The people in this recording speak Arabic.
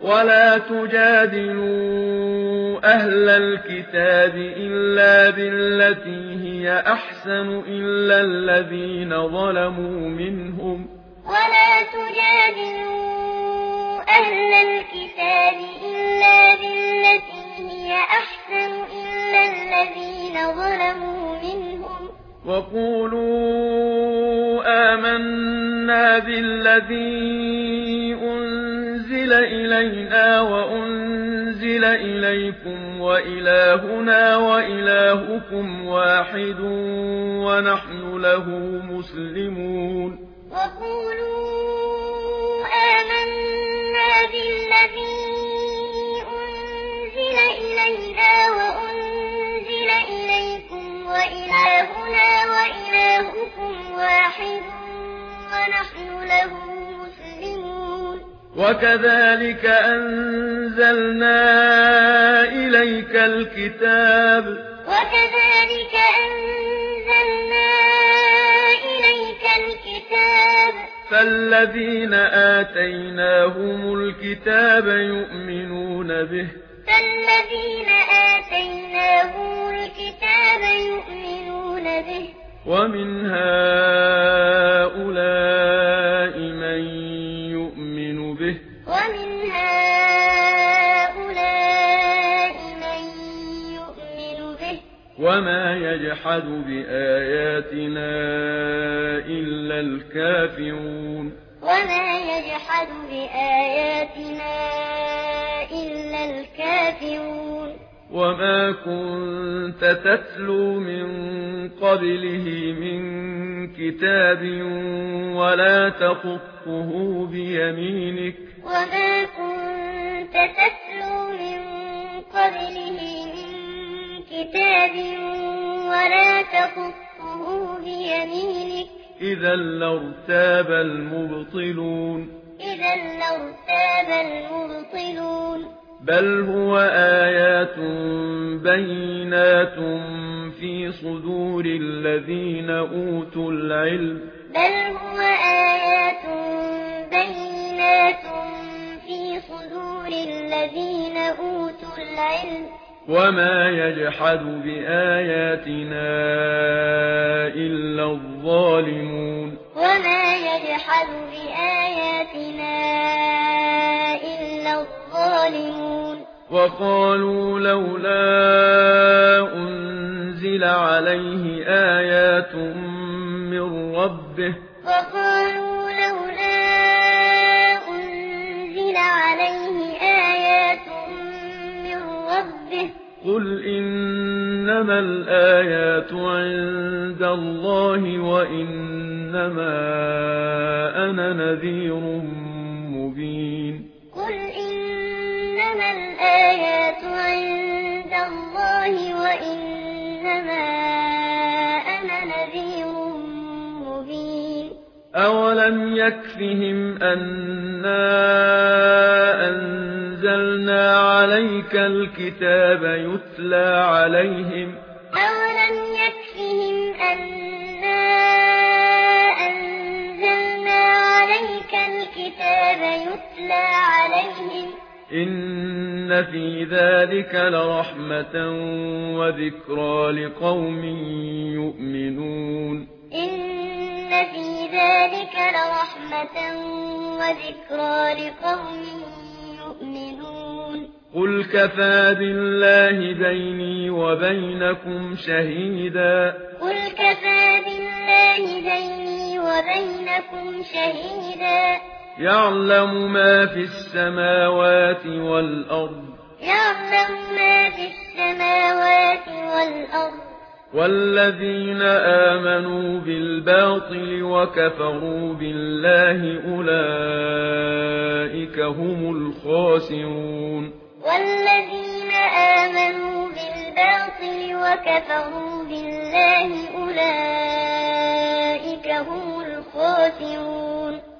ولا تجادلوا أهل الكتاب إلا بالتي هي أحسن إلا الذين ظلموا منهم ولا تجادلوا أهل الكتاب إلا بالتي هي أحسن إلا الذين ظلموا منهم وقولوا آمنا بالذي أنزل إلينا وأنزل إليكم وإلهنا وإلهكم واحد ونحن له مسلمون وقولوا آمنا بالذي أنزل إلينا وأنزل إليكم وإلهنا وإلهكم واحد ونحن له مسلمون وكذلك أنزلنا إليك الكتاب فالذين آتيناهم الكتاب يؤمنون به ومن هؤلاء من يؤمن به وما يجحد بآياتنا إلا الكافرون وما كنت تتلو من قبله من كتاب ولا تخطه بيمينك إذا لارتاب المبطلون بل هو آيات بينات في صدور الذين أوتوا العلم وما يجحد بآياتنا إلا الظالمون وقالوا لولا أنزل عليه آيات من ربه قل إنما الآيات عند الله وإنما أنا نذير مبين أولم يكفهم أنا أنزلنا عليك الكتاب يتلى عليهم إن في ذلك لرحمة وذكرى لقوم يؤمنون قل كفى بالله بيني وبينكم شهيدا يعلم ما في السماوات والأرض والذين آمنوا بالباطل وكفروا بالله أولئك هم الخاسرون والذين آمنوا بالباطل وكفروا بالله أولئك هم الخاسرون